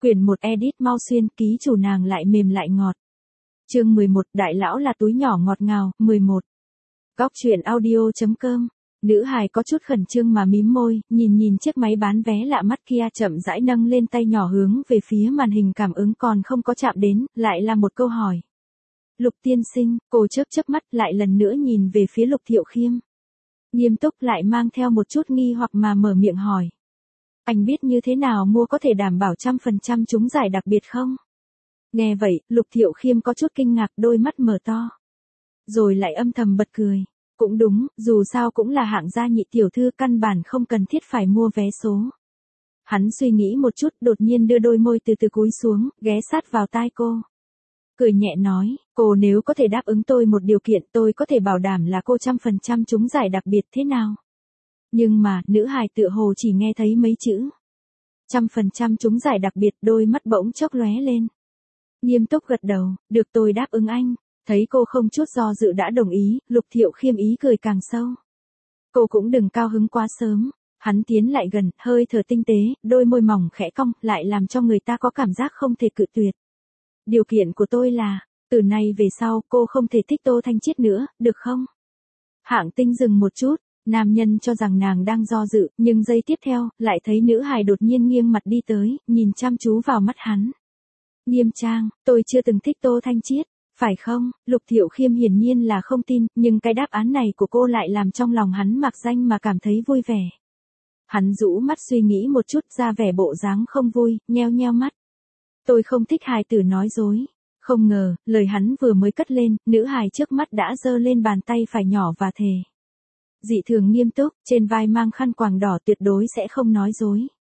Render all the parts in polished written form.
Quyển 1 edit mau xuyên, ký chủ nàng lại mềm lại ngọt. Chương 11, đại lão là túi nhỏ ngọt ngào, 11. Góc truyện audio.com. Nữ hài có chút khẩn trương mà mím môi, nhìn chiếc máy bán vé lạ mắt kia chậm rãi nâng lên tay nhỏ hướng về phía màn hình cảm ứng còn không có chạm đến, lại là một câu hỏi. Lục tiên sinh, cô chớp mắt lại lần nữa nhìn về phía Lục Thiệu Khiêm. Nghiêm túc lại mang theo một chút nghi hoặc mà mở miệng hỏi. Anh biết như thế nào mua có thể đảm bảo 100% trúng giải đặc biệt không? Nghe vậy, Lục Thiệu Khiêm có chút kinh ngạc, đôi mắt mở to. Rồi lại âm thầm bật cười. Cũng đúng, dù sao cũng là hạng gia nhị tiểu thư, căn bản không cần thiết phải mua vé số. Hắn suy nghĩ một chút, đột nhiên đưa đôi môi từ từ cúi xuống, ghé sát vào tai cô. Cười nhẹ nói, cô nếu có thể đáp ứng tôi một điều kiện, tôi có thể bảo đảm là cô 100% trúng giải đặc biệt, thế nào? Nhưng mà, nữ hài tựa hồ chỉ nghe thấy mấy chữ 100% trúng giải đặc biệt, đôi mắt bỗng chốc lóe lên. Nghiêm túc gật đầu, được, tôi đáp ứng anh. Thấy cô không chút do dự đã đồng ý, Lục Thiệu Khiêm ý cười càng sâu. Cô cũng đừng cao hứng quá sớm. Hắn tiến lại gần, hơi thở tinh tế, đôi môi mỏng khẽ cong, lại làm cho người ta có cảm giác không thể cự tuyệt. Điều kiện của tôi là, từ nay về sau cô không thể thích Tô Thanh Chiết nữa, được không? Hạng Tinh dừng một chút, nam nhân cho rằng nàng đang do dự, nhưng giây tiếp theo, lại thấy nữ hài đột nhiên nghiêng mặt đi tới, nhìn chăm chú vào mắt hắn. Nghiêm trang, tôi chưa từng thích Tô Thanh Chiết. Phải không? Lục Thiệu Khiêm hiển nhiên là không tin, nhưng cái đáp án này của cô lại làm trong lòng hắn mạc danh mà cảm thấy vui vẻ. Hắn rũ mắt suy nghĩ một chút, ra vẻ bộ dáng không vui, nheo mắt. Tôi không thích hài tử nói dối. Không ngờ, lời hắn vừa mới cất lên, nữ hài trước mắt đã giơ lên bàn tay phải nhỏ và thề. Dị thường nghiêm túc, trên vai mang khăn quàng đỏ, tuyệt đối sẽ không nói dối.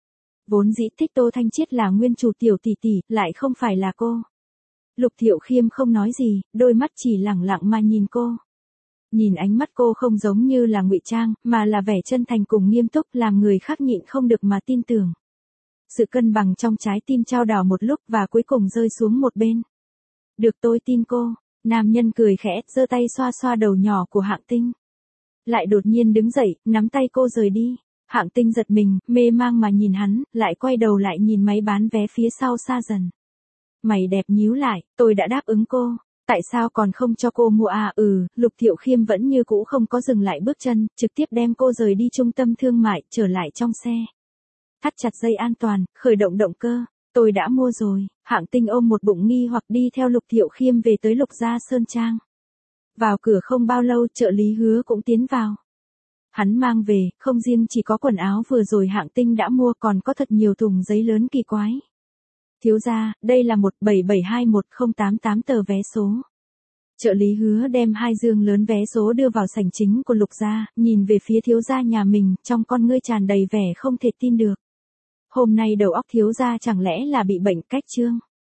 Vốn dĩ thích Tô Thanh Chiết là nguyên chủ tiểu tỷ tỷ, lại không phải là cô. Lục Thiệu Khiêm không nói gì, đôi mắt chỉ lẳng lặng mà nhìn cô. Nhìn ánh mắt cô không giống như là ngụy trang, mà là vẻ chân thành cùng nghiêm túc, làm người khác nhịn không được mà tin tưởng. Sự cân bằng trong trái tim trao đảo một lúc và cuối cùng rơi xuống một bên. Được, tôi tin cô. Nam nhân cười khẽ, giơ tay xoa xoa đầu nhỏ của Hạng Tinh. Lại đột nhiên đứng dậy, nắm tay cô rời đi. Hạng Tinh giật mình, mê mang mà nhìn hắn, lại quay đầu lại nhìn máy bán vé phía sau xa dần. Mày đẹp nhíu lại, tôi đã đáp ứng cô, tại sao còn không cho cô mua à? Lục Thiệu Khiêm vẫn như cũ không có dừng lại bước chân, trực tiếp đem cô rời đi trung tâm thương mại, trở lại trong xe. Thắt chặt dây an toàn, khởi động động cơ, tôi đã mua rồi. Hạng Tinh ôm một bụng nghi hoặc đi theo Lục Thiệu Khiêm về tới Lục Gia Sơn Trang. Vào cửa không bao lâu, trợ lý Hứa cũng tiến vào. Hắn mang về, không riêng chỉ có quần áo vừa rồi Hạng Tinh đã mua, còn có thật nhiều thùng giấy lớn kỳ quái. Thiếu gia, đây là 177211088 tờ vé số. Trợ lý Hứa đem 2 dương lớn vé số đưa vào sảnh chính của Lục gia, nhìn về phía thiếu gia nhà mình, trong con ngươi tràn đầy vẻ không thể tin được. Hôm nay đầu óc thiếu gia chẳng lẽ là bị bệnh cách chương?